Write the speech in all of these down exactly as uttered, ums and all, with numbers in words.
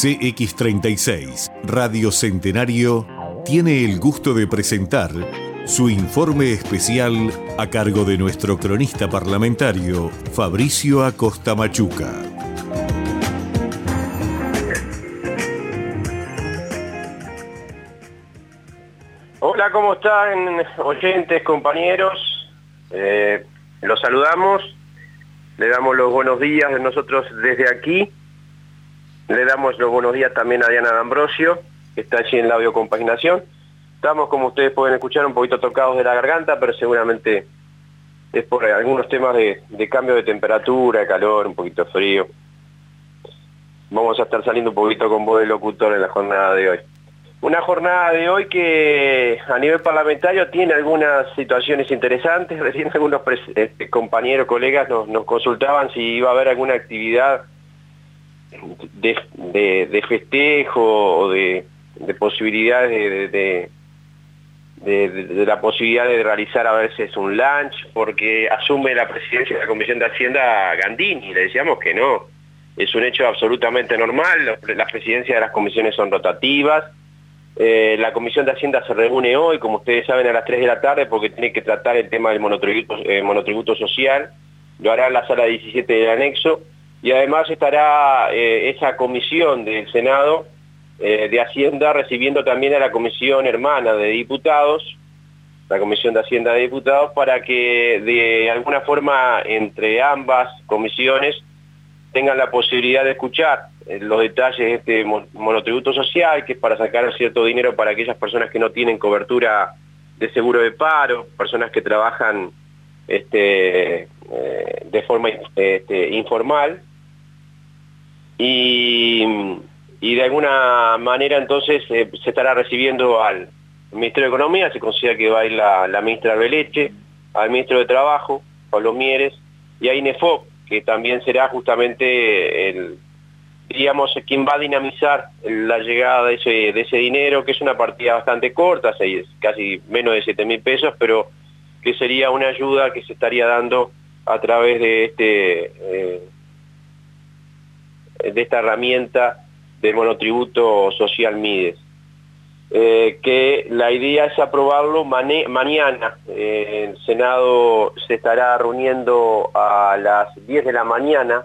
C X treinta y seis, Radio Centenario, tiene el gusto de presentar su informe especial a cargo de nuestro cronista parlamentario, Fabricio Acosta Machuca. Hola, ¿cómo están, oyentes, compañeros? Eh, los saludamos, le damos los buenos días de nosotros desde aquí. Le damos los buenos días también a Diana D'Ambrosio, que está allí en la biocompaginación. Estamos, como ustedes pueden escuchar, un poquito tocados de la garganta, pero seguramente es por algunos temas de, de cambio de temperatura, de calor, un poquito de frío. Vamos a estar saliendo un poquito con voz de locutor en la jornada de hoy. Una jornada de hoy que a nivel parlamentario tiene algunas situaciones interesantes. Recién algunos este, compañeros, colegas nos, nos consultaban si iba a haber alguna actividad De, de, de festejo o de, de posibilidades de, de, de, de, de la posibilidad de realizar a veces un lunch, porque asume la presidencia de la Comisión de Hacienda Gandini. Le decíamos que no, es un hecho absolutamente normal. Las presidencias de las comisiones son rotativas. Eh, la Comisión de Hacienda se reúne hoy, como ustedes saben, a las tres de la tarde, porque tiene que tratar el tema del monotributo, eh, monotributo social. Lo hará en la sala diecisiete del anexo. Y además estará eh, esa comisión del Senado eh, de Hacienda recibiendo también a la comisión hermana de diputados, la Comisión de Hacienda de Diputados, para que de alguna forma entre ambas comisiones tengan la posibilidad de escuchar eh, los detalles de este monotributo social, que es para sacar cierto dinero para aquellas personas que no tienen cobertura de seguro de paro, personas que trabajan este, eh, de forma este, informal. Y, y de alguna manera entonces eh, se estará recibiendo al Ministerio de Economía, se considera que va a ir la, la ministra Arbeleche, al Ministro de Trabajo, Pablo Mieres, y a INEFOP, que también será justamente el, diríamos, quien va a dinamizar la llegada de ese, de ese dinero, que es una partida bastante corta, seis, casi menos de siete mil pesos, pero que sería una ayuda que se estaría dando a través de este... Eh, de esta herramienta del monotributo social Mides, eh, que la idea es aprobarlo mañana. Eh, el Senado se estará reuniendo a las diez de la mañana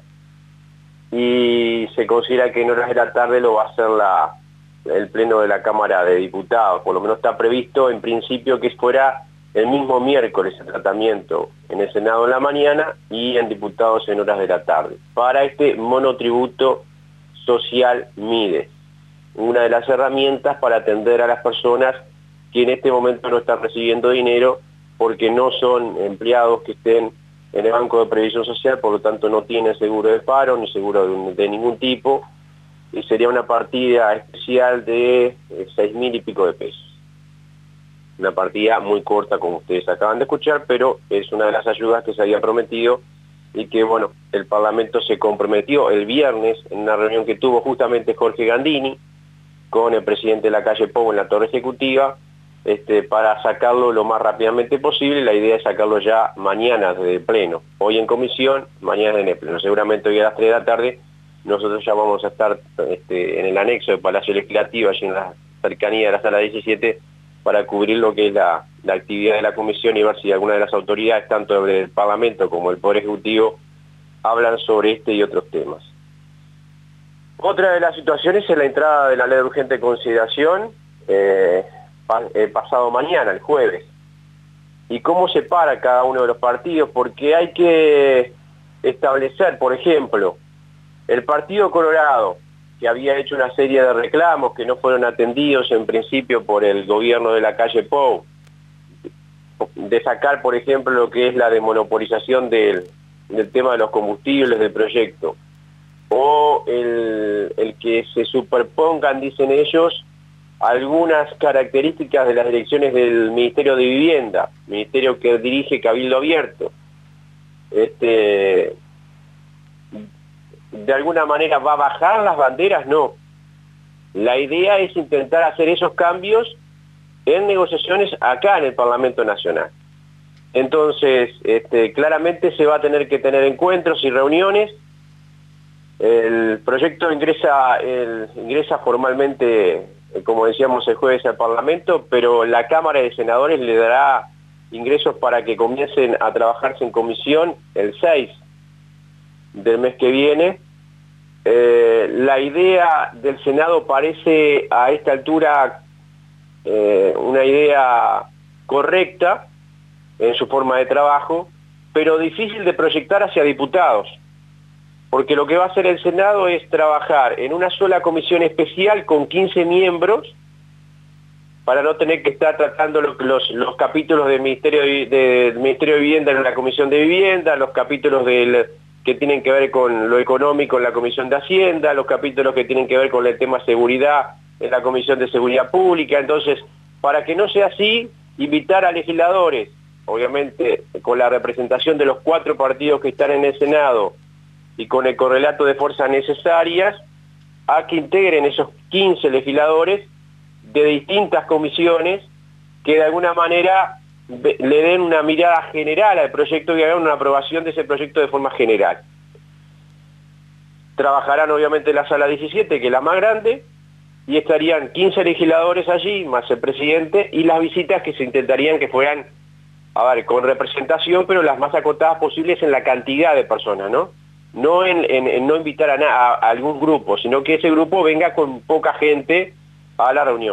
y se considera que en horas de la tarde lo va a hacer la, el Pleno de la Cámara de Diputados. Por lo menos está previsto en principio que fuera el mismo miércoles el tratamiento en el Senado en la mañana y en diputados en horas de la tarde, para este monotributo social Mides, una de las herramientas para atender a las personas que en este momento no están recibiendo dinero porque no son empleados que estén en el Banco de Previsión Social, por lo tanto no tienen seguro de paro ni seguro de, de ningún tipo, y sería una partida especial de eh, seis mil y pico de pesos. Una partida muy corta, como ustedes acaban de escuchar, pero es una de las ayudas que se había prometido y que, bueno, el Parlamento se comprometió el viernes en una reunión que tuvo justamente Jorge Gandini con el presidente de la calle Pou en la Torre Ejecutiva, este, para sacarlo lo más rápidamente posible. La idea es sacarlo ya mañana desde el Pleno. Hoy en comisión, mañana en el Pleno. Seguramente hoy a las tres de la tarde nosotros ya vamos a estar este, en el anexo del Palacio Legislativo, allí en la cercanía de la sala diecisiete, para cubrir lo que es la, la actividad de la comisión y ver si alguna de las autoridades, tanto del Parlamento como del Poder Ejecutivo, hablan sobre este y otros temas. Otra de las situaciones es la entrada de la ley de urgente consideración eh, pa, eh, pasado mañana, el jueves. ¿Y cómo se para cada uno de los partidos? Porque hay que establecer, por ejemplo, el Partido Colorado, que había hecho una serie de reclamos que no fueron atendidos en principio por el gobierno de la calle Pou, de sacar, por ejemplo, lo que es la desmonopolización del, del tema de los combustibles del proyecto, o el, el que se superpongan, dicen ellos, algunas características de las direcciones del Ministerio de Vivienda, ministerio que dirige Cabildo Abierto. Este... ¿De alguna manera va a bajar las banderas? No. La idea es intentar hacer esos cambios en negociaciones acá en el Parlamento Nacional. Entonces, este, claramente se va a tener que tener encuentros y reuniones El proyecto ingresa, el, ingresa formalmente, como decíamos, el jueves al Parlamento, pero la Cámara de Senadores le dará ingresos para que comiencen a trabajarse en comisión el seis del mes que viene. Eh, la idea del Senado parece a esta altura eh, una idea correcta en su forma de trabajo, pero difícil de proyectar hacia diputados, porque lo que va a hacer el Senado es trabajar en una sola comisión especial con quince miembros para no tener que estar tratando los, los, los capítulos del Ministerio de, del Ministerio de Vivienda en la Comisión de Vivienda, los capítulos del, que tienen que ver con lo económico en la Comisión de Hacienda, los capítulos que tienen que ver con el tema seguridad en la Comisión de Seguridad Pública. Entonces, para que no sea así, invitar a legisladores, obviamente con la representación de los cuatro partidos que están en el Senado y con el correlato de fuerzas necesarias, a que integren esos quince legisladores de distintas comisiones que de alguna manera le den una mirada general al proyecto y hagan una aprobación de ese proyecto de forma general. Trabajarán obviamente en la sala diecisiete, que es la más grande, y estarían quince legisladores allí, más el presidente, y las visitas que se intentarían que fueran, a ver, con representación, pero las más acotadas posibles en la cantidad de personas, ¿no? No en, en, en no invitar a, a, a algún grupo, sino que ese grupo venga con poca gente a la reunión.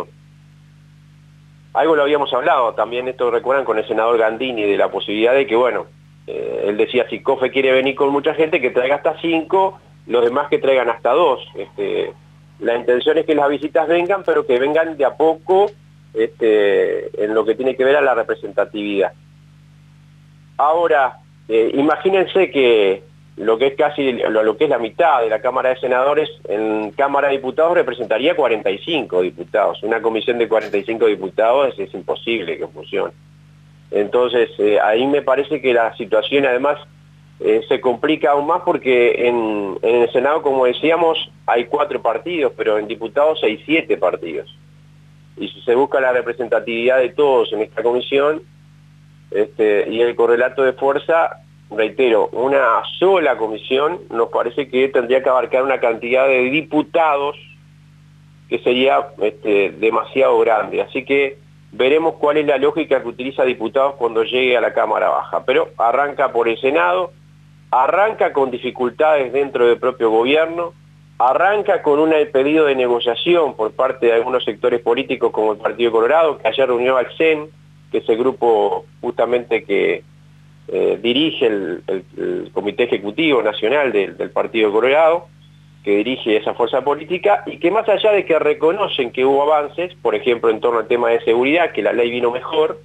Algo lo habíamos hablado también, esto recuerdan, con el senador Gandini, de la posibilidad de que, bueno, eh, él decía, si COFE quiere venir con mucha gente, que traiga hasta cinco, los demás que traigan hasta dos. Este, la intención es que las visitas vengan, pero que vengan de a poco este, en lo que tiene que ver a la representatividad. Ahora, eh, imagínense que lo que es casi lo, lo que es la mitad de la Cámara de Senadores, en Cámara de Diputados representaría cuarenta y cinco diputados. Una comisión de cuarenta y cinco diputados es, es imposible que funcione. Entonces, eh, ahí me parece que la situación además eh, se complica aún más porque en, en el Senado, como decíamos, hay cuatro partidos, pero en diputados hay siete partidos. Y si se busca la representatividad de todos en esta comisión, este, y el correlato de fuerza, reitero, una sola comisión nos parece que tendría que abarcar una cantidad de diputados que sería este, demasiado grande. Así que veremos cuál es la lógica que utiliza diputados cuando llegue a la Cámara Baja. Pero arranca por el Senado, arranca con dificultades dentro del propio gobierno, arranca con un pedido de negociación por parte de algunos sectores políticos como el Partido Colorado, que ayer reunió al C E N, que es el grupo justamente que Eh, dirige el, el, el Comité Ejecutivo Nacional del, del Partido Colorado, que dirige esa fuerza política, y que más allá de que reconocen que hubo avances, por ejemplo en torno al tema de seguridad, que la ley vino mejor,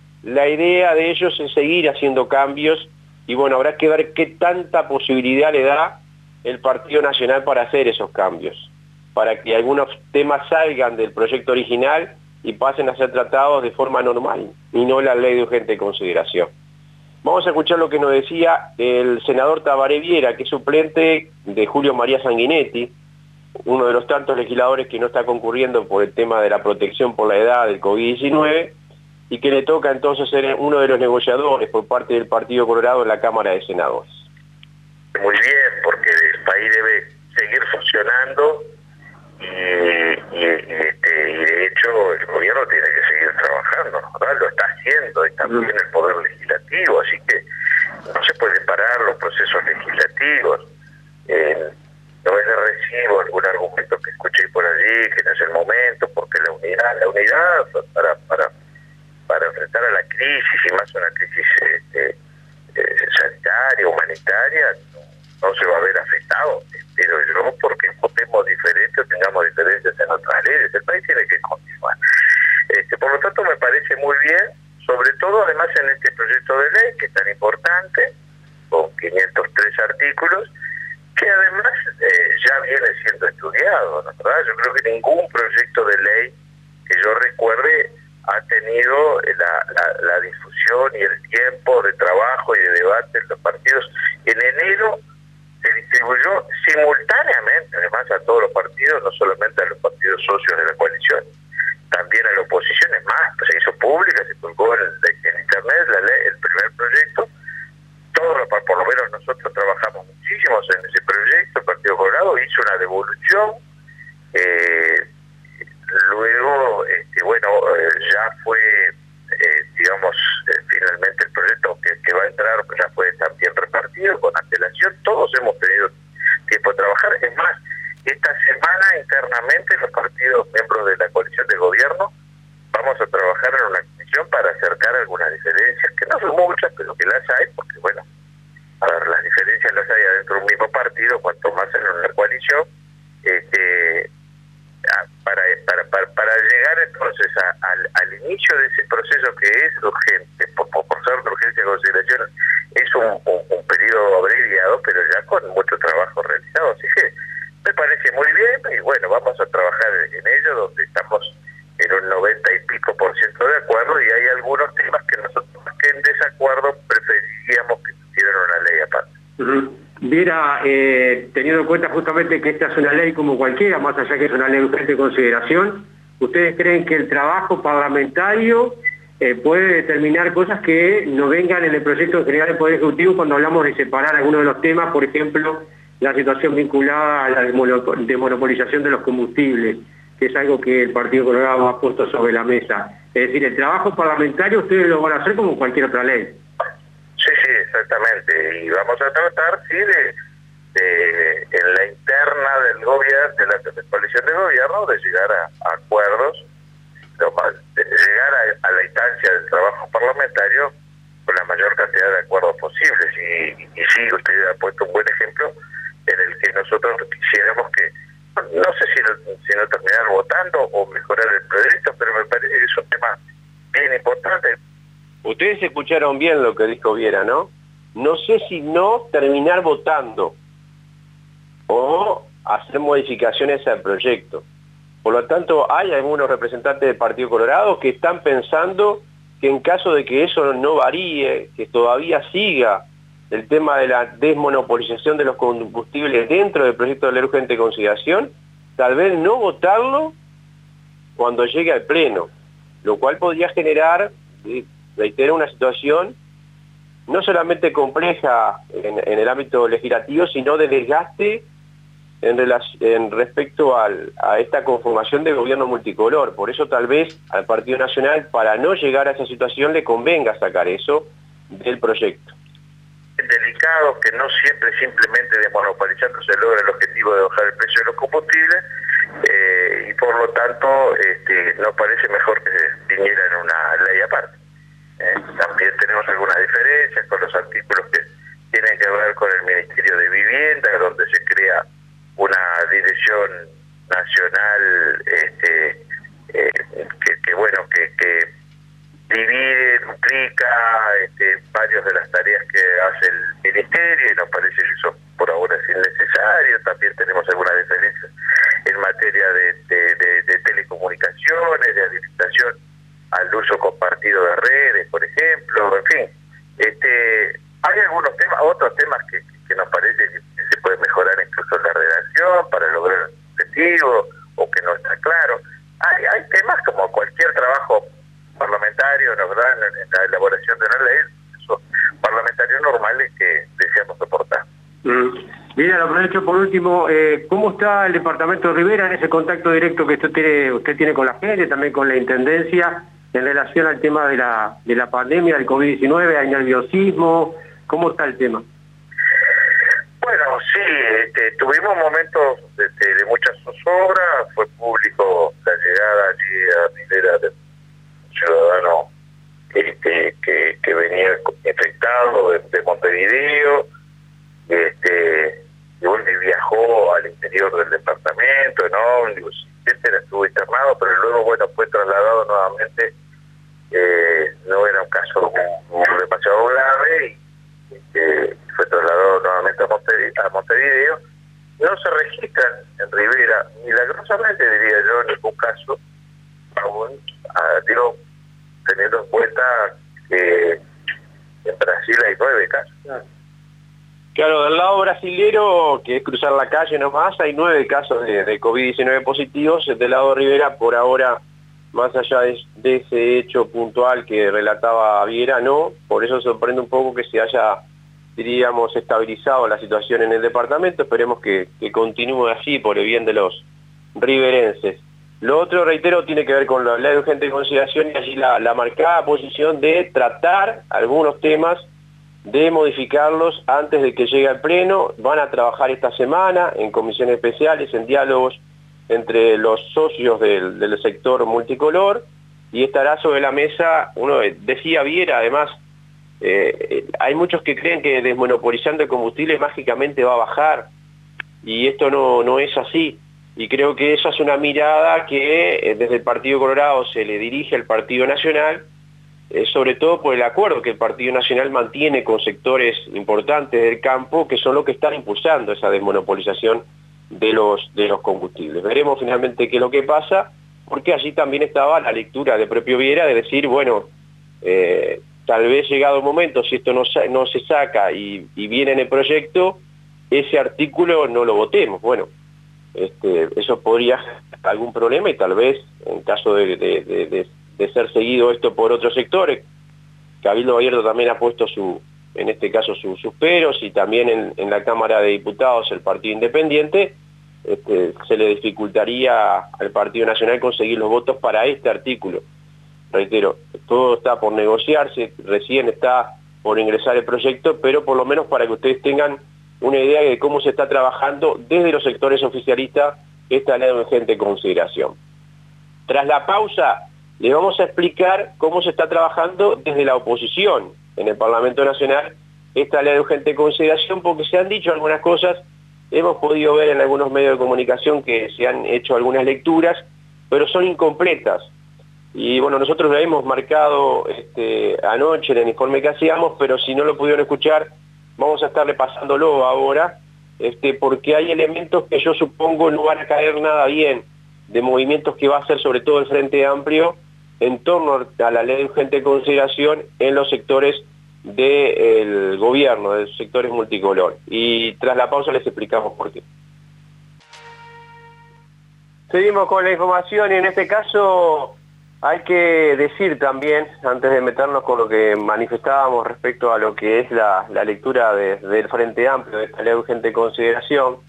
la idea de ellos es seguir haciendo cambios, y bueno, habrá que ver qué tanta posibilidad le da el Partido Nacional para hacer esos cambios, para que algunos temas salgan del proyecto original y pasen a ser tratados de forma normal, y no la ley de urgente consideración. Vamos a escuchar lo que nos decía el senador Tabaré Viera, que es suplente de Julio María Sanguinetti, uno de los tantos legisladores que no está concurriendo por el tema de la protección por la edad del COVID diecinueve, y que le toca entonces ser uno de los negociadores por parte del Partido Colorado en la Cámara de Senadores. Muy bien, porque el país debe seguir funcionando y, y, y, este, y de hecho el gobierno tiene que seguir trabajando, ¿verdad? Lo está haciendo, y también el Poder Legislativo, así que no se puede parar los procesos legislativos. Eh, no es de recibo algún argumento que escuché por allí, que no es el momento, porque la unidad, la unidad para, para, para enfrentar a la crisis, y más una crisis este, eh, sanitaria, humanitaria, no se va a ver afectado, espero yo, porque votemos diferentes o tengamos diferencias en otras leyes. El país tiene que continuar. Este, por lo tanto, me parece muy bien, sobre todo además en este proyecto de ley, que es tan importante, con quinientos tres artículos, que además eh, ya viene siendo estudiado, ¿no? ¿verdad? Yo creo que ningún proyecto de ley que yo recuerde ha tenido la, la, la difusión y el tiempo de trabajo y de debate en los partidos. En enero se distribuyó simultáneamente, además, a todos los partidos, no solamente a los partidos socios de la coalición, también a la oposición. Es más, pues se hizo pública, se colgó en, en internet la ley, el primer proyecto. Todos los, por lo menos nosotros trabajamos muchísimo en ese proyecto. proyecto, el Partido Colorado hizo una devolución, eh, luego, este, bueno, eh, ya fue, eh, digamos, eh, finalmente el proyecto que, que va a entrar ya fue también repartido con antelación, todos hemos tenido tiempo de trabajar, es más, esta semana internamente los partidos miembros de la coalición de gobierno vamos a trabajar en una comisión para acercar algunas diferencias, que no son muchas, pero que las hay, porque bueno, a ver, las diferencias las hay adentro de un mismo partido, cuanto más en una coalición, este, para, para, para, para llegar entonces a, al, al inicio de ese proceso que es urgente, por, por, por ser de urgencia de consideración, es un, un, un periodo abreviado, pero ya con mucho trabajo realizado, así que me parece muy bien, y bueno, vamos a trabajar en ello, donde estamos en un noventa y pico por ciento de acuerdo, y hay algunos temas que nosotros, más que en desacuerdo, preferiríamos que tuvieran una ley aparte. Uh-huh. Viera, eh, teniendo en cuenta justamente que esta es una ley como cualquiera, más allá que es una ley urgente de consideración, ¿ustedes creen que el trabajo parlamentario eh, puede determinar cosas que no vengan en el proyecto general del Poder Ejecutivo cuando hablamos de separar algunos de los temas, por ejemplo, la situación vinculada a la desmonopolización de los combustibles, que es algo que el Partido Colorado ha puesto sobre la mesa? Es decir, el trabajo parlamentario ustedes lo van a hacer como cualquier otra ley. Sí, sí, exactamente. Y vamos a tratar, sí, de, de en la interna del gobierno, de la, de la coalición de gobierno, de llegar a, a acuerdos, de llegar a, a la instancia del trabajo parlamentario con la mayor cantidad de acuerdos posibles. Y, y sí, usted ha puesto un buen ejemplo en el que nosotros quisiéramos que, no sé si no, si no terminar votando o mejorar el proyecto, pero me parece que es un tema bien importante. Ustedes escucharon bien lo que dijo Viera, ¿no? No sé si no terminar votando o hacer modificaciones al proyecto. Por lo tanto, hay algunos representantes del Partido Colorado que están pensando que en caso de que eso no varíe, que todavía siga el tema de la desmonopolización de los combustibles dentro del proyecto de ley urgente de consideración, tal vez no votarlo cuando llegue al Pleno, lo cual podría generar, reitero, una situación no solamente compleja en, en el ámbito legislativo, sino de desgaste en, relación, en respecto al, a esta conformación de gobierno multicolor. Por eso tal vez al Partido Nacional, para no llegar a esa situación, le convenga sacar eso del proyecto. Delicado, que no siempre simplemente desmonopolizando se logra el objetivo de bajar el precio de los combustibles, eh, y por lo tanto este, nos parece mejor que se viniera en una ley aparte. Eh, también tenemos algunas diferencias con los artículos que tienen que ver con el Ministerio de Vivienda, donde se crea una dirección nacional este, eh, que, que bueno, que, que divide, duplica este, varias de las tareas que hace el Ministerio, y nos parece que eso por ahora es innecesario. También tenemos algunas diferencias en materia de, de, de, de telecomunicaciones, de habilitación al uso compartido de redes, por ejemplo, en fin. Este, hay algunos temas, otros temas que, que nos parece que se puede mejorar incluso la redacción para lograr el objetivo, o que no está claro. Hay, hay temas como cualquier trabajo parlamentario, ¿no, verdad?, en, en la elaboración de una ley, esos parlamentarios normales que deseamos soportar. Mm. Mira, lo aprovecho por último, eh, ¿cómo está el departamento de Rivera en ese contacto directo que usted tiene, usted tiene con la gente, también con la Intendencia, en relación al tema de la, de la pandemia, del COVID diecinueve? ¿Hay nerviosismo? ¿Cómo está el tema? Bueno, sí, este, tuvimos momentos de, de, de mucha zozobra. Fue público la llegada allí a Rivera de ciudadano este, que, que venía infectado de, de Montevideo, este, y bueno, viajó al interior del departamento en ómnibus, etcétera, estuvo internado, pero luego bueno fue trasladado nuevamente. Eh, no era un caso demasiado grave, y este, fue trasladado nuevamente a Montevideo, a Montevideo. No se registran en Rivera, milagrosamente diría yo, en ningún caso aún, a, digo, teniendo en cuenta que en Brasil hay nueve casos. Claro, del lado brasilero, que es cruzar la calle nomás, hay nueve casos de, de COVID diecinueve positivos. Del lado de Rivera, por ahora, más allá de, de ese hecho puntual que relataba Viera, no. Por eso sorprende un poco que se haya diríamos, estabilizado la situación en el departamento. Esperemos que, que continúe así por el bien de los riverenses. Lo otro, reitero, tiene que ver con la ley de urgente consideración y allí la, la marcada posición de tratar algunos temas, de modificarlos antes de que llegue al Pleno. Van a trabajar esta semana en comisiones especiales, en diálogos entre los socios del, del sector multicolor, y estará sobre la mesa, uno decía Viera, además, eh, hay muchos que creen que desmonopolizando el combustible mágicamente va a bajar, y esto no, no es así. Y creo que esa es una mirada que eh, desde el Partido Colorado se le dirige al Partido Nacional, eh, sobre todo por el acuerdo que el Partido Nacional mantiene con sectores importantes del campo, que son los que están impulsando esa desmonopolización de los, de los combustibles. Veremos finalmente qué es lo que pasa, porque allí también estaba la lectura de propio Viera de decir, bueno, eh, tal vez llegado el momento, si esto no, no se saca y, y viene en el proyecto, ese artículo no lo votemos. Bueno, Este, eso podría ser algún problema, y tal vez en caso de, de, de, de ser seguido esto por otros sectores. Cabildo Abierto también ha puesto su, en este caso su, sus peros, y también en, en la Cámara de Diputados el Partido Independiente, este, se le dificultaría al Partido Nacional conseguir los votos para este artículo. Reitero, todo está por negociarse, recién está por ingresar el proyecto, pero por lo menos para que ustedes tengan una idea de cómo se está trabajando desde los sectores oficialistas esta ley de urgente consideración. Tras la pausa, les vamos a explicar cómo se está trabajando desde la oposición en el Parlamento Nacional esta ley de urgente consideración, porque se han dicho algunas cosas, hemos podido ver en algunos medios de comunicación que se han hecho algunas lecturas, pero son incompletas. Y bueno, nosotros lo hemos marcado este, anoche en el informe que hacíamos, pero si no lo pudieron escuchar, vamos a estar repasándolo ahora, este, porque hay elementos que yo supongo no van a caer nada bien, de movimientos que va a hacer sobre todo el Frente Amplio en torno a la ley de urgente consideración en los sectores del gobierno, de los sectores multicolor. Y tras la pausa les explicamos por qué. Seguimos con la información, y en este caso hay que decir también, antes de meternos con lo que manifestábamos respecto a lo que es la, la lectura de, del Frente Amplio de esta ley de urgente consideración,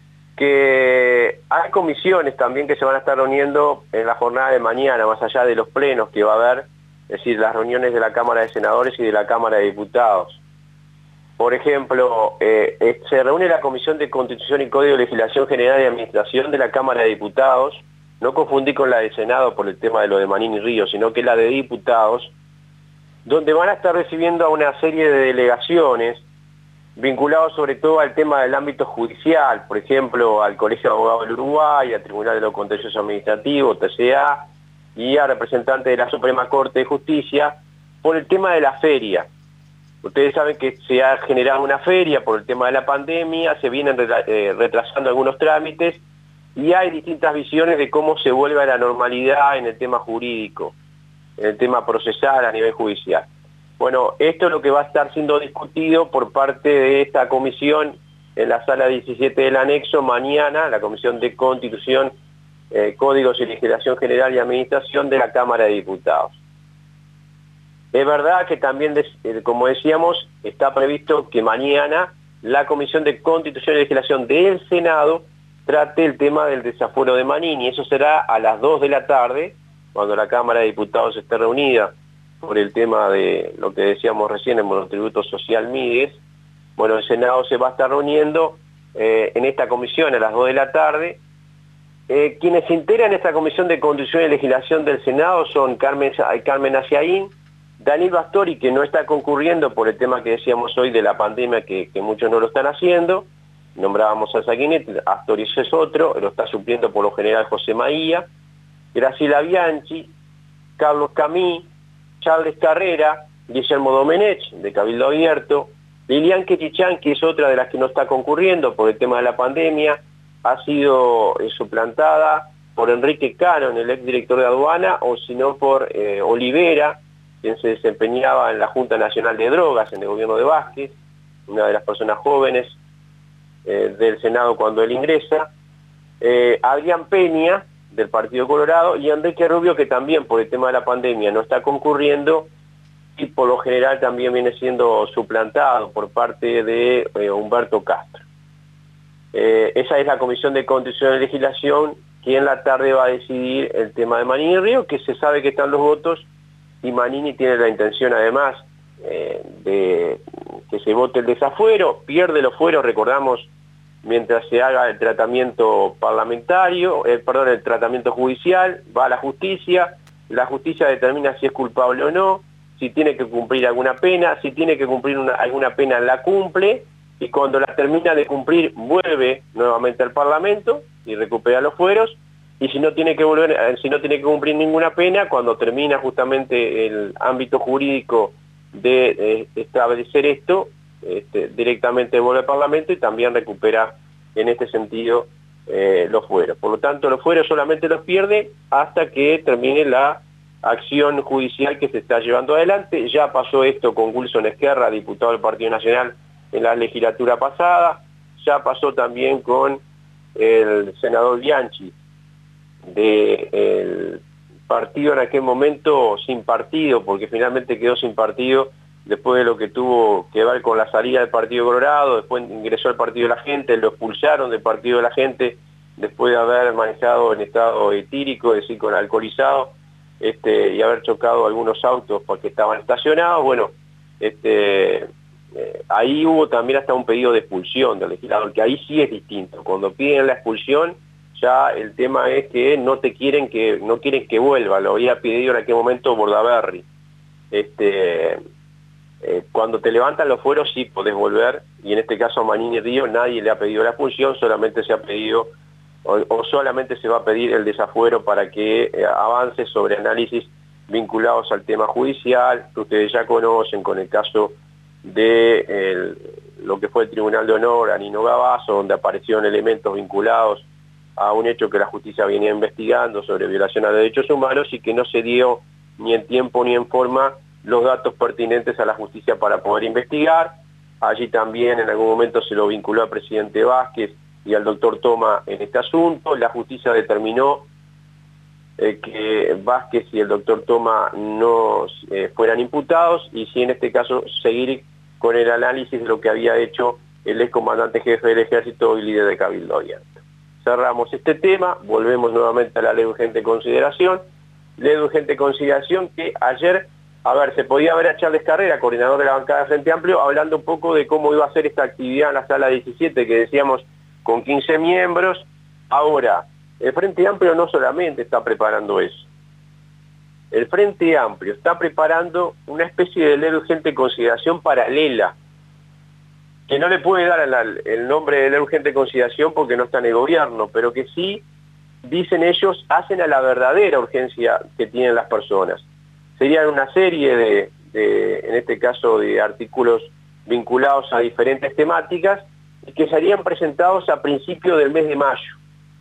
que hay comisiones también que se van a estar reuniendo en la jornada de mañana, más allá de los plenos que va a haber, es decir, las reuniones de la Cámara de Senadores y de la Cámara de Diputados. Por ejemplo, eh, se reúne la Comisión de Constitución y Código de Legislación General y Administración de la Cámara de Diputados, no confundí con la de Senado por el tema de lo de Manín y Ríos, sino que la de Diputados, donde van a estar recibiendo a una serie de delegaciones vinculados sobre todo al tema del ámbito judicial, por ejemplo, al Colegio de Abogados del Uruguay, al Tribunal de lo Contencioso Administrativo, T C A, y a representantes de la Suprema Corte de Justicia, por el tema de la feria. Ustedes saben que se ha generado una feria por el tema de la pandemia, se vienen retrasando algunos trámites, y hay distintas visiones de cómo se vuelve a la normalidad en el tema jurídico, en el tema procesal a nivel judicial. Bueno, esto es lo que va a estar siendo discutido por parte de esta comisión en la sala diecisiete del anexo mañana, la Comisión de Constitución, eh, Códigos y Legislación General y Administración de la Cámara de Diputados. Es verdad que también, como decíamos, está previsto que mañana la Comisión de Constitución y Legislación del Senado trate el tema del desafuero de Manín, y eso será a las dos de la tarde, cuando la Cámara de Diputados esté reunida por el tema de lo que decíamos recién, el monotributo social Mides. Bueno, el Senado se va a estar reuniendo eh, en esta comisión a las dos de la tarde. Eh, quienes se integran en esta Comisión de Constitución y Legislación del Senado son Carmen, Carmen Aciaín, Daniel Bastori, que no está concurriendo por el tema que decíamos hoy de la pandemia, que, que muchos no lo están haciendo. Nombrábamos a Saguinet, Astoriz es otro, lo está supliendo por lo general José Maía, Graciela Bianchi, Carlos Camí, Charles Carrera, Guillermo Domenech, de Cabildo Abierto, Lilian Quechichán, que es otra de las que no está concurriendo por el tema de la pandemia, ha sido eh, suplantada por Enrique Caron, el exdirector de aduana, o si no por eh, Olivera, quien se desempeñaba en la Junta Nacional de Drogas, en el gobierno de Vázquez, una de las personas jóvenes eh, del Senado cuando él ingresa, eh, Adrián Peña, del Partido Colorado, y Enrique Rubio, que también por el tema de la pandemia no está concurriendo, y por lo general también viene siendo suplantado por parte de eh, Humberto Castro. Eh, esa es la Comisión de Constitución y Legislación que en la tarde va a decidir el tema de Manini Río, que se sabe que están los votos y Manini tiene la intención además eh, de que se vote el desafuero, pierde los fueros, recordamos, mientras se haga el tratamiento parlamentario, eh, perdón, el tratamiento judicial, va a la justicia, la justicia determina si es culpable o no, si tiene que cumplir alguna pena, si tiene que cumplir una, alguna pena la cumple, y cuando la termina de cumplir vuelve nuevamente al Parlamento y recupera los fueros, y si no tiene que volver, si no tiene que cumplir ninguna pena, cuando termina justamente el ámbito jurídico de eh, establecer esto, este, directamente vuelve al Parlamento y también recupera en este sentido eh, los fueros. Por lo tanto, los fueros solamente los pierde hasta que termine la acción judicial que se está llevando adelante. Ya pasó esto con Wilson Esquerra, diputado del Partido Nacional en la legislatura pasada, ya pasó también con el senador Bianchi, del partido en aquel momento sin partido, porque finalmente quedó sin partido después de lo que tuvo que ver con la salida del Partido Colorado, después ingresó al Partido de la Gente, lo expulsaron del Partido de la Gente después de haber manejado en estado etílico, es decir, con alcoholizado, este, y haber chocado algunos autos porque estaban estacionados. Bueno, este, eh, ahí hubo también hasta un pedido de expulsión del legislador, que ahí sí es distinto. Cuando piden la expulsión, ya el tema es que no te quieren que, no quieren que vuelva, lo había pedido en aquel momento Bordaberry. Este, eh, cuando te levantan los fueros sí podés volver, y en este caso a Manini Río nadie le ha pedido la expulsión, solamente se ha pedido, o, o solamente se va a pedir el desafuero para que eh, avance sobre análisis vinculados al tema judicial, que ustedes ya conocen con el caso de el, lo que fue el Tribunal de Honor a Nino Gavazo, donde aparecieron elementos vinculados a un hecho que la justicia venía investigando sobre violación a derechos humanos y que no se dio ni en tiempo ni en forma los datos pertinentes a la justicia para poder investigar. Allí también en algún momento se lo vinculó al presidente Vázquez y al doctor Toma en este asunto. La justicia determinó eh, que Vázquez y el doctor Toma no eh, fueran imputados, y sí en este caso seguir con el análisis de lo que había hecho el excomandante jefe del Ejército y líder de Cabildo Abierto. Cerramos este tema, volvemos nuevamente a la ley de urgente consideración. Ley de urgente consideración que ayer, a ver, se podía ver a Charles Carrera, coordinador de la bancada de Frente Amplio, hablando un poco de cómo iba a ser esta actividad en la sala diecisiete, que decíamos con quince miembros. Ahora, el Frente Amplio no solamente está preparando eso. El Frente Amplio está preparando una especie de ley de urgente consideración paralela, que no le puede dar el, el nombre de ley de urgente consideración porque no está en el gobierno, pero que sí, dicen ellos, hacen a la verdadera urgencia que tienen las personas. Serían una serie de, de, en este caso, de artículos vinculados a diferentes temáticas y que serían presentados a principios del mes de mayo.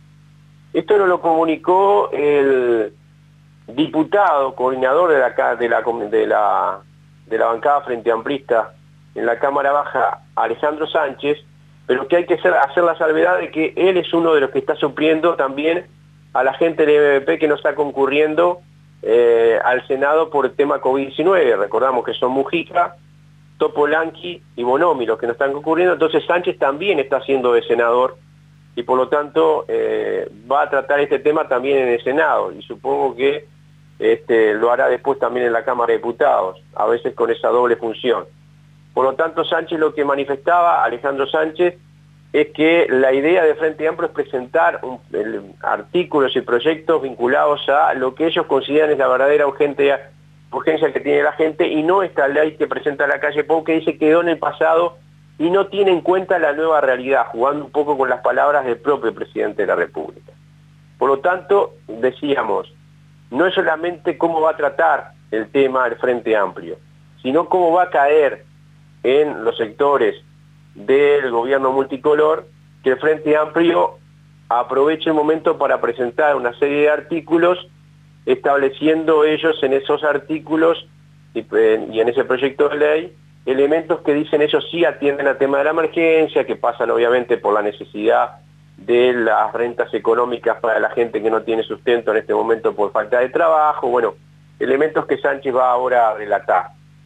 Esto nos lo comunicó el diputado, coordinador de la, de la, de la, de la bancada Frente Amplista en la Cámara Baja, Alejandro Sánchez, pero que hay que hacer, hacer la salvedad de que él es uno de los que está supliendo también a la gente del M V P que no está concurriendo eh, al Senado por el tema COVID diecinueve. Recordamos que son Mujica, Topolanqui y Bonomi los que no están concurriendo, entonces Sánchez también está siendo de senador y por lo tanto eh, va a tratar este tema también en el Senado, y supongo que este, lo hará después también en la Cámara de Diputados, a veces con esa doble función. Por lo tanto, Sánchez lo que manifestaba, Alejandro Sánchez, es que la idea de Frente Amplio es presentar un, el, artículos y proyectos vinculados a lo que ellos consideran es la verdadera urgente, urgencia que tiene la gente, y no esta ley que presenta la calle Pou, que dice que quedó en el pasado y no tiene en cuenta la nueva realidad, jugando un poco con las palabras del propio presidente de la República. Por lo tanto, decíamos, no es solamente cómo va a tratar el tema del Frente Amplio, sino cómo va a caer en los sectores del gobierno multicolor, que el Frente Amplio aproveche el momento para presentar una serie de artículos, estableciendo ellos en esos artículos y, y en ese proyecto de ley elementos que dicen ellos sí atienden al tema de la emergencia, que pasan obviamente por la necesidad de las rentas económicas para la gente que no tiene sustento en este momento por falta de trabajo, bueno, elementos que Sánchez va ahora a relatar.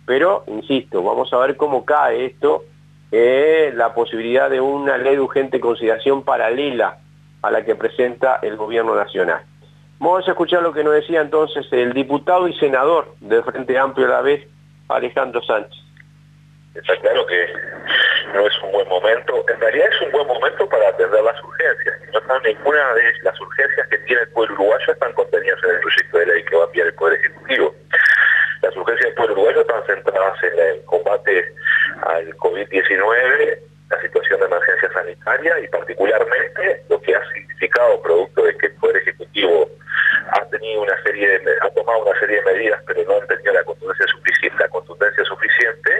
Pero, insisto, vamos a ver cómo cae esto, eh, la posibilidad de una ley de urgente consideración paralela a la que presenta el gobierno nacional. Vamos a escuchar lo que nos decía entonces el diputado y senador del Frente Amplio a la vez, Alejandro Sánchez. Está claro que no es un buen momento, en realidad es un buen momento para atender las urgencias. No están ninguna de las urgencias que tiene el pueblo uruguayo están contenidas en el proyecto de ley que va a enviar el Poder Ejecutivo. Las urgencias del pueblo uruguayo están centradas en el combate al COVID diecinueve, la situación de emergencia sanitaria y particularmente lo que ha significado, producto de que el Poder Ejecutivo ha tenido una serie de, ha tomado una serie de medidas, pero no han tenido la contundencia suficiente, la contundencia suficiente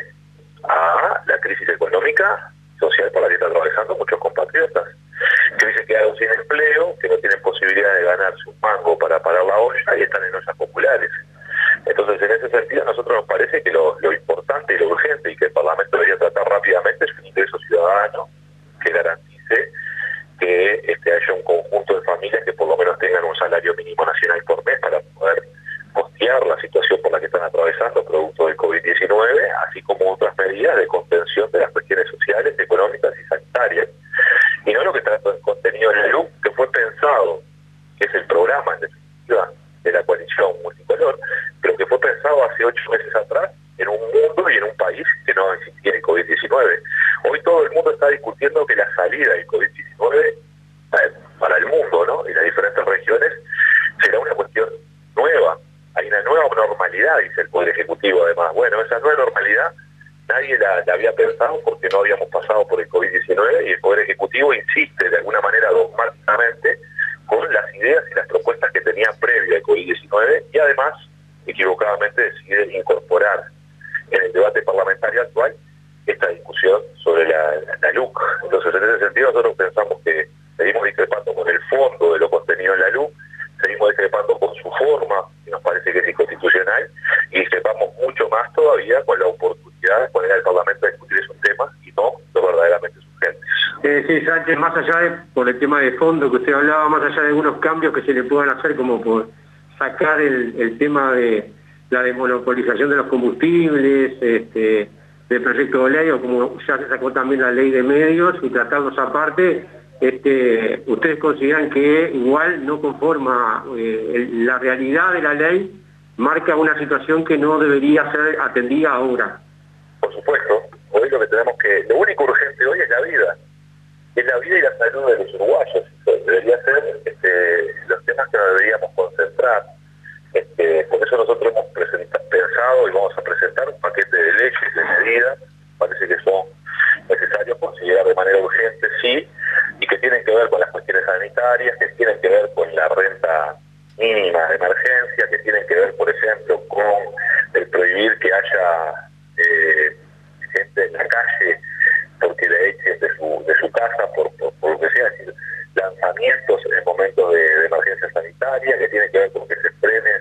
a la crisis económica y social por la que están atravesando muchos compatriotas, que hoy se quedaron sin empleo, que no tienen posibilidad de ganarse un mango para pagar la olla y están en ollas populares. Entonces, en ese sentido, a nosotros nos parece que lo, lo importante y lo urgente y que el Parlamento debería tratar rápidamente es un ingreso ciudadano que garantice que este, haya un conjunto de familias que por lo menos tengan un salario mínimo nacional por mes para poder costear la situación por la que están atravesando producto del COVID diecinueve, así como otras medidas de contención de las cuestiones sociales, económicas y sanitarias. Y no lo que está contenido en el L U C, que fue pensado, que es el programa en definitiva de la coalición multicolor, pero que fue pensado hace ocho meses atrás en un mundo y en un país que no existía el COVID diecinueve. Hoy todo el mundo está discutiendo que la salida del COVID diecinueve eh, para el mundo, ¿no?, y las diferentes regiones será una cuestión nueva. Hay una nueva normalidad, dice el Poder Ejecutivo además. Bueno, esa nueva normalidad nadie la, la había pensado porque no habíamos pasado por el COVID diecinueve y el Poder Ejecutivo insiste de alguna manera dogmáticamente con las ideas y las propuestas que tenía previo al COVID diecinueve y además equivocadamente decide incorporar en el debate parlamentario actual esta discusión sobre la, la L U C. Entonces, en ese sentido, nosotros pensamos que seguimos discrepando con el fondo de lo contenido en la L U C, seguimos discrepando con su forma, que nos parece que es inconstitucional, y discrepamos mucho más todavía con la oportunidad de poner al Parlamento a discutir esos temas y no lo verdaderamente urgentes. Eh, sí, Sánchez, más allá de, por el tema de fondo que usted hablaba, más allá de algunos cambios que se le puedan hacer, como por sacar el, el tema de la desmonopolización de los combustibles, este, del proyecto de ley, o como ya se sacó también la ley de medios, y tratarlos aparte, este, ¿ustedes consideran que igual no conforma eh, el, la realidad de la ley, marca una situación que no debería ser atendida ahora? Por supuesto, hoy lo que tenemos que, lo único urgente hoy es la vida, es la vida y la salud de los uruguayos. Debería ser este, los temas que nos deberíamos concentrar. Este, por eso nosotros hemos pensado y vamos a presentar un paquete de leyes, de medidas, parece que son necesarios considerar de manera urgente, sí, y que tienen que ver con las cuestiones sanitarias, que tienen que ver con la renta mínima de emergencia, que tienen que ver, por ejemplo, con el prohibir que haya eh, gente en la calle porque le echen de su, de su casa por, por, por lo que sea, es decir, lanzamientos en momentos de, de emergencia sanitaria, que tienen que ver con que se frenen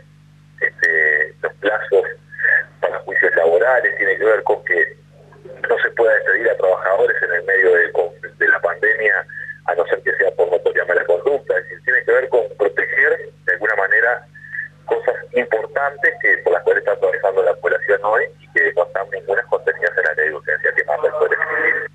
este, los plazos para juicios laborales, tiene que ver con que no se pueda despedir a trabajadores en el medio de, de la pandemia, a no ser que sea por notoria mala conducta, es decir, tiene que ver con proteger de alguna manera cosas importantes que por las cuales está atravesando la población hoy y que no están ninguna contenidas en la ley de urgencia que manda el Poder Ejecutivo.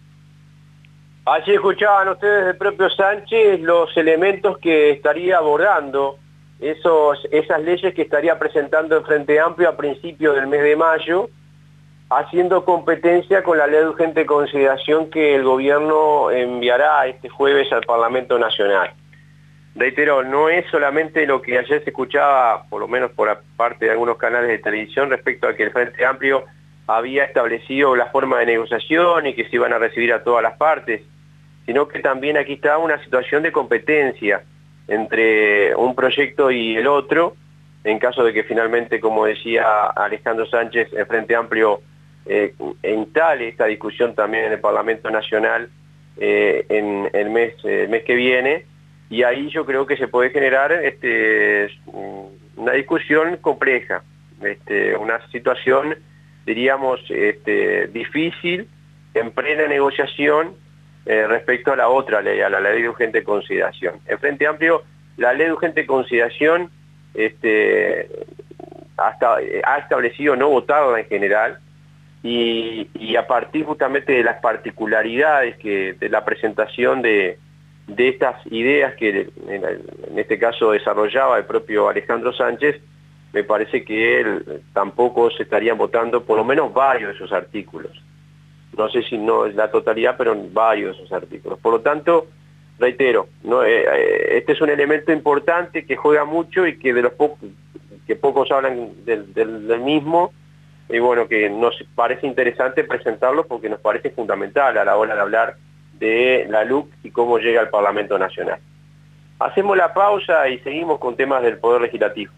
Allí escuchaban ustedes del propio Sánchez los elementos que estaría abordando, esos, esas leyes que estaría presentando el Frente Amplio a principios del mes de mayo, haciendo competencia con la ley de urgente consideración que el gobierno enviará este jueves al Parlamento Nacional. Reitero, no es solamente lo que ayer se escuchaba, por lo menos por parte de algunos canales de televisión, respecto a que el Frente Amplio había establecido la forma de negociación y que se iban a recibir a todas las partes, sino que también aquí está una situación de competencia entre un proyecto y el otro, en caso de que finalmente, como decía Alejandro Sánchez, el Frente Amplio eh, instale esta discusión también en el Parlamento Nacional eh, en el mes, el mes que viene, y ahí yo creo que se puede generar este, una discusión compleja, este, una situación, diríamos, este, difícil, en plena negociación eh, respecto a la otra ley, a la ley de urgente consideración. El Frente Amplio, la ley de urgente consideración, este, hasta, ha establecido no votarla en general, y, y a partir justamente de las particularidades que de la presentación de, de estas ideas que en, en este caso desarrollaba el propio Alejandro Sánchez, me parece que él tampoco se estarían votando por lo menos varios de esos artículos. No sé si no es la totalidad, pero en varios de esos artículos. Por lo tanto, reitero, ¿no? eh, este es un elemento importante que juega mucho y que de los pocos que pocos hablan del, del, del mismo, y bueno, que nos parece interesante presentarlo porque nos parece fundamental a la hora de hablar de la L U C y cómo llega al Parlamento Nacional. Hacemos la pausa y seguimos con temas del Poder Legislativo.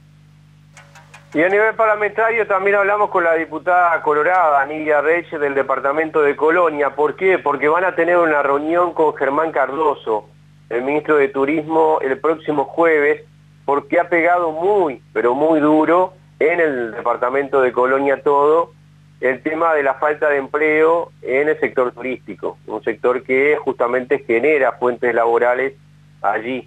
Y a nivel parlamentario también hablamos con la diputada colorada, Nidia Reich, del departamento de Colonia. ¿Por qué? Porque van a tener una reunión con Germán Cardoso, el ministro de Turismo, el próximo jueves, porque ha pegado muy, pero muy duro en el departamento de Colonia todo, el tema de la falta de empleo en el sector turístico, un sector que justamente genera fuentes laborales allí.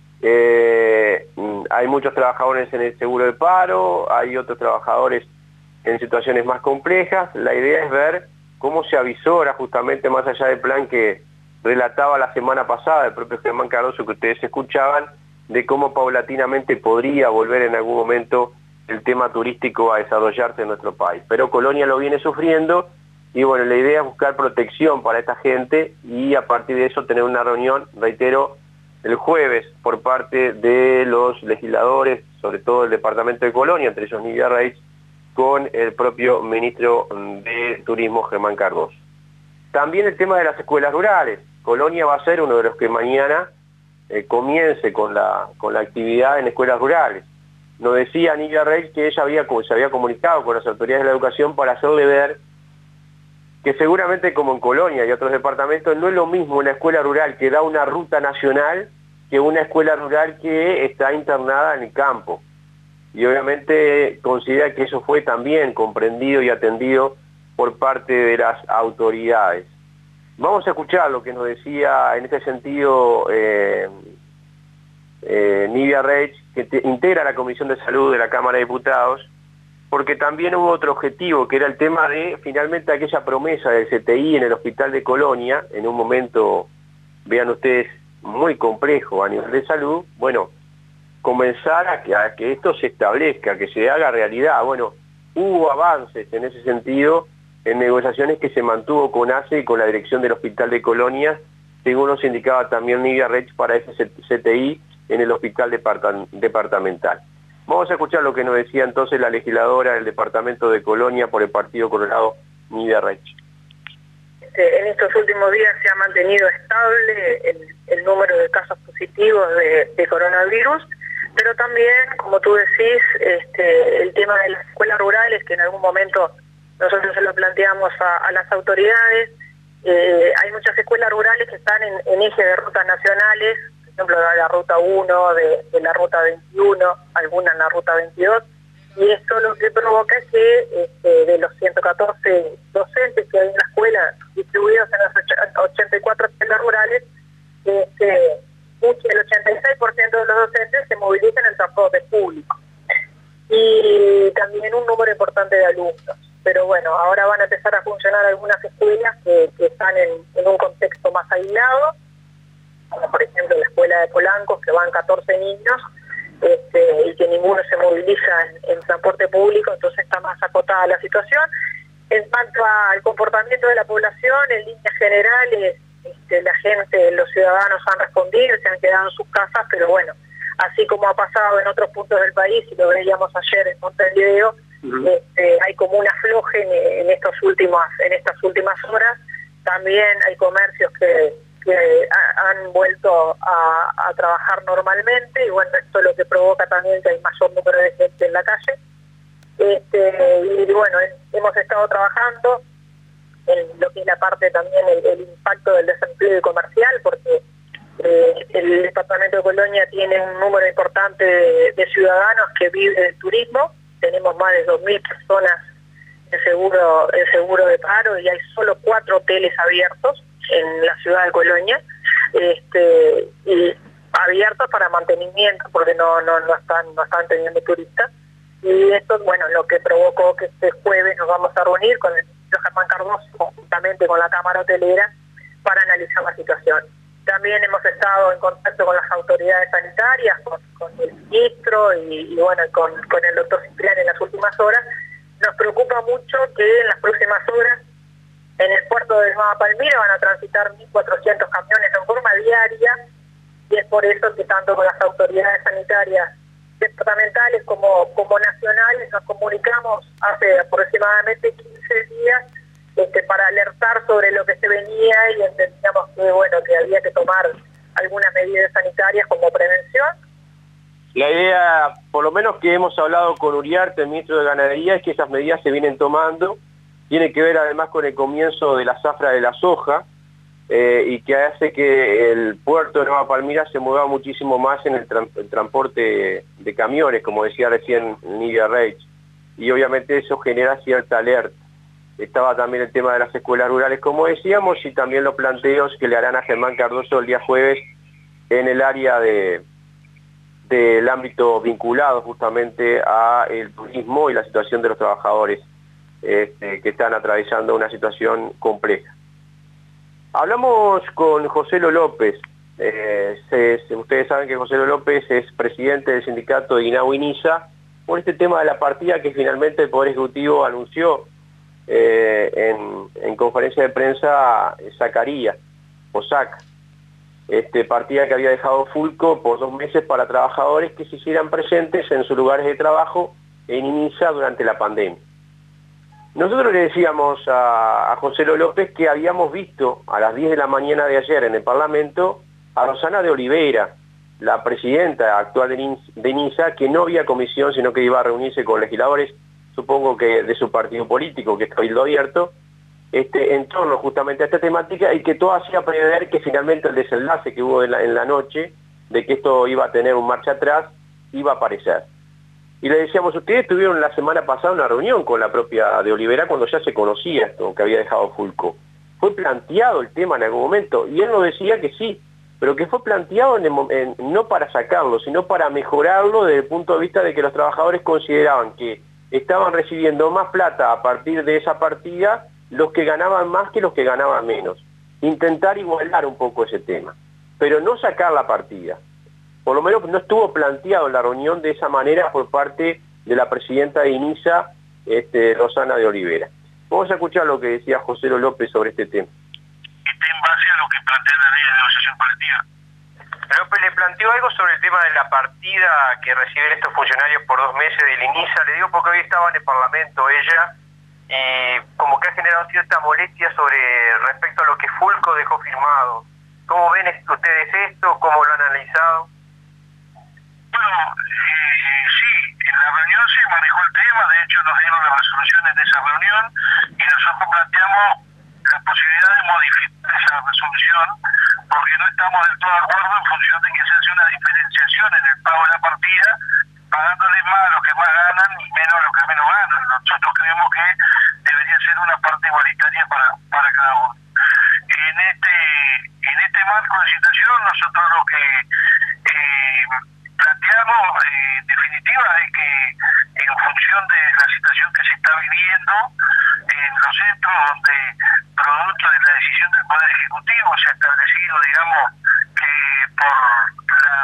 Eh, hay muchos trabajadores en el seguro de paro, hay otros trabajadores en situaciones más complejas. La idea es ver cómo se avisora justamente más allá del plan que relataba la semana pasada el propio Germán Cardoso, que ustedes escuchaban, de cómo paulatinamente podría volver en algún momento el tema turístico a desarrollarse en nuestro país. Pero Colonia lo viene sufriendo y bueno, la idea es buscar protección para esta gente y a partir de eso tener una reunión, reitero, el jueves por parte de los legisladores, sobre todo del departamento de Colonia, entre ellos Nidia Reich, con el propio ministro de Turismo, Germán Cardoso. También el tema de las escuelas rurales. Colonia va a ser uno de los que mañana eh, comience con la, con la actividad en escuelas rurales. Nos decía Nidia Reich que ella había, se había comunicado con las autoridades de la educación para hacerle ver que seguramente como en Colonia y otros departamentos no es lo mismo una escuela rural que da una ruta nacional que una escuela rural que está internada en el campo. Y obviamente considera que eso fue también comprendido y atendido por parte de las autoridades. Vamos a escuchar lo que nos decía en este sentido eh, eh, Nidia Reich, que te, integra la Comisión de Salud de la Cámara de Diputados, porque también hubo otro objetivo, que era el tema de finalmente aquella promesa del C T I en el Hospital de Colonia, en un momento, vean ustedes, muy complejo a nivel de salud, bueno, comenzar a que, a que esto se establezca, que se haga realidad. Bueno, hubo avances en ese sentido en negociaciones que se mantuvo con A C E y con la dirección del Hospital de Colonia, según nos indicaba también Nidia Reich para ese C T I en el Hospital Departamental. Vamos a escuchar lo que nos decía entonces la legisladora del Departamento de Colonia por el Partido Colorado, Nidia Reich. En estos últimos días se ha mantenido estable el, el número de casos positivos de, de coronavirus, pero también, como tú decís, este, el tema de las escuelas rurales, que en algún momento nosotros se lo planteamos a, a las autoridades. Eh, hay muchas escuelas rurales que están en, en eje de rutas nacionales, por ejemplo de la ruta uno, de, de la ruta veintiuno, algunas en la ruta veintidós, y esto lo que provoca es que este, de los ciento catorce docentes que hay en la escuela distribuidos en las ochenta y cuatro escuelas rurales, este, el ochenta y seis por ciento de los docentes se movilizan en transporte público y también un número importante de alumnos. Pero bueno, ahora van a empezar a funcionar algunas escuelas que, que están en, en un contexto más aislado, como por ejemplo la escuela de Polancos, que van catorce niños, Este, y que ninguno se moviliza en, en transporte público, entonces está más acotada la situación. En cuanto al comportamiento de la población, en líneas generales, este, la gente, los ciudadanos han respondido, se han quedado en sus casas, pero bueno, así como ha pasado en otros puntos del país, y lo veíamos ayer en Montevideo, uh-huh. este, hay como un afloje en, en, estos últimos, en estas últimas horas. También hay comercios que que han vuelto a, a trabajar normalmente y bueno, esto es lo que provoca también que hay mayor número de gente en la calle. Este, y bueno, hemos estado trabajando en lo que es la parte también, el, el impacto del desempleo comercial, porque eh, el departamento de Colonia tiene un número importante de, de ciudadanos que viven del turismo. Tenemos más de dos mil personas en seguro, en seguro de paro y hay solo cuatro hoteles abiertos en la ciudad de Colonia, este, y abiertos para mantenimiento porque no no no están no están teniendo turistas. Y esto, bueno, lo que provocó que este jueves nos vamos a reunir con el ministro Germán Cardoso, conjuntamente con la Cámara Hotelera, para analizar la situación. También hemos estado en contacto con las autoridades sanitarias, con, con el ministro y, y bueno, con, con el doctor Cipriani en las últimas horas. Nos preocupa mucho que en las próximas horas en el puerto de Nueva Palmira van a transitar mil cuatrocientos camiones en forma diaria, y es por eso que tanto con las autoridades sanitarias departamentales como, como nacionales nos comunicamos hace aproximadamente quince días este, para alertar sobre lo que se venía, y entendíamos que bueno que había que tomar algunas medidas sanitarias como prevención. La idea, por lo menos que hemos hablado con Uriarte, el ministro de Ganadería, es que esas medidas se vienen tomando. Tiene que ver además con el comienzo de la zafra de la soja, eh, y que hace que el puerto de Nueva Palmira se mueva muchísimo más en el, tra el transporte de camiones, como decía recién Nidia Reich, y obviamente eso genera cierta alerta. Estaba también el tema de las escuelas rurales, como decíamos, y también los planteos que le harán a Germán Cardoso el día jueves en el área de del ámbito vinculado justamente a el turismo y la situación de los trabajadores este, que están atravesando una situación compleja. Hablamos con Joselo López. Eh, se, se, ustedes saben que Joselo López es presidente del sindicato de INAU INISA por este tema de la partida que finalmente el Poder Ejecutivo anunció eh, en, en conferencia de prensa sacaría, o saca. Este, partida que había dejado Fulco por dos meses para trabajadores que se hicieran presentes en sus lugares de trabajo en INISA durante la pandemia. Nosotros le decíamos a, a Joselo López que habíamos visto a las diez de la mañana de ayer en el Parlamento a Rosana de Oliveira, la presidenta actual de INISA, que no había comisión, sino que iba a reunirse con legisladores, supongo que de su partido político, que es Cabildo Abierto, Este, en torno justamente a esta temática, y que todo hacía prever que finalmente el desenlace que hubo en la, en la noche, de que esto iba a tener un marcha atrás, iba a aparecer. Y le decíamos, ustedes tuvieron la semana pasada una reunión con la propia de Oliveira cuando ya se conocía esto que había dejado Fulco. ¿Fue planteado el tema en algún momento? Y él nos decía que sí, pero que fue planteado en el, en, no para sacarlo, sino para mejorarlo desde el punto de vista de que los trabajadores consideraban que estaban recibiendo más plata a partir de esa partida los que ganaban más que los que ganaban menos. Intentar igualar un poco ese tema, pero no sacar la partida. Por lo menos no estuvo planteado en la reunión de esa manera por parte de la presidenta de INISA, este, Rosana de Oliveira. Vamos a escuchar lo que decía Joselo López sobre este tema. Está en base a lo que plantea la ley de negociación colectiva. López le planteó algo sobre el tema de la partida que reciben estos funcionarios por dos meses del INISA. Le digo porque hoy estaba en el Parlamento ella, y como que ha generado cierta molestia sobre respecto a lo que Fulco dejó firmado. ¿Cómo ven ustedes esto? ¿Cómo lo han analizado? Bueno, eh, sí, en la reunión se manejó el tema, de hecho nos dieron las resoluciones de esa reunión y nosotros planteamos la posibilidad de modificar esa resolución porque no estamos del todo de acuerdo en función de que se hace una diferenciación en el pago de la partida, pagándole más a los que más ganan y menos a los que menos ganan. Nosotros creemos que debería ser una parte igualitaria para, para cada uno. En este, en este marco de situación, nosotros lo que eh, planteamos eh, en definitiva es que en función de la situación que se está viviendo en los centros donde producto de la decisión del Poder Ejecutivo se ha establecido, digamos, que por la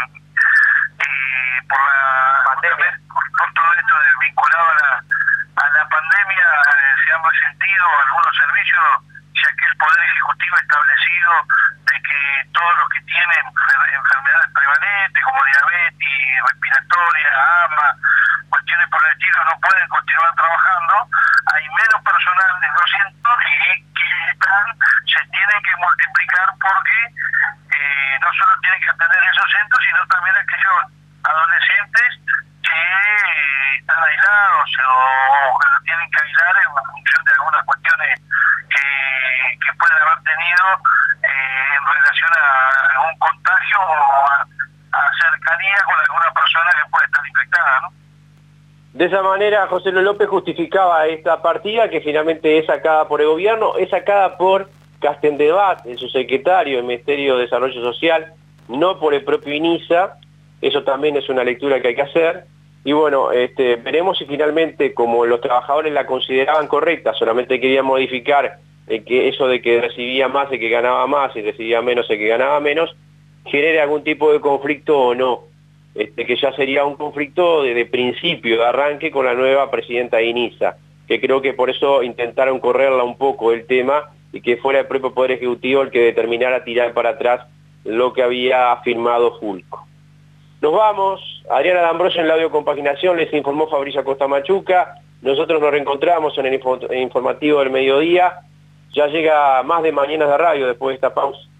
eh, por la pandemia, por, por todo esto de, vinculado a la, a la pandemia, eh, se han resentido algunos servicios, ya que el Poder Ejecutivo ha establecido de que todos los que tienen enfermedades prevalentes como diabetes, respiratoria, asma, cuestiones por el estilo, no pueden continuar trabajando. Hay menos personal en los centros y que están, se tienen que multiplicar porque eh, no solo tienen que atender esos centros, sino también aquellos adolescentes que eh, están aislados o que lo tienen que aislar en función de algunas cuestiones que, que pueden haber tenido eh, en relación a algún contagio o a, a cercanía con alguna persona que puede estar infectada, ¿no? De esa manera, José López justificaba esta partida que finalmente es sacada por el gobierno, es sacada por Castendebat, el subsecretario del Ministerio de Desarrollo Social, no por el propio INISA. Eso también es una lectura que hay que hacer. Y bueno, este, veremos si finalmente, como los trabajadores la consideraban correcta, solamente querían modificar eh, que eso de que recibía más el que ganaba más y recibía menos el que ganaba menos, genere algún tipo de conflicto o no. Este, que ya sería un conflicto de, de principio, de arranque con la nueva presidenta de INISA, que creo que por eso intentaron correrla un poco el tema y que fuera el propio Poder Ejecutivo el que determinara tirar para atrás lo que había firmado Fulco. Nos vamos. Adriana D'Ambrosio en la audiocompaginación, les informó Fabricio Acosta Machuca. Nosotros nos reencontramos en el informativo del mediodía. Ya llega más de Mañanas de Radio después de esta pausa.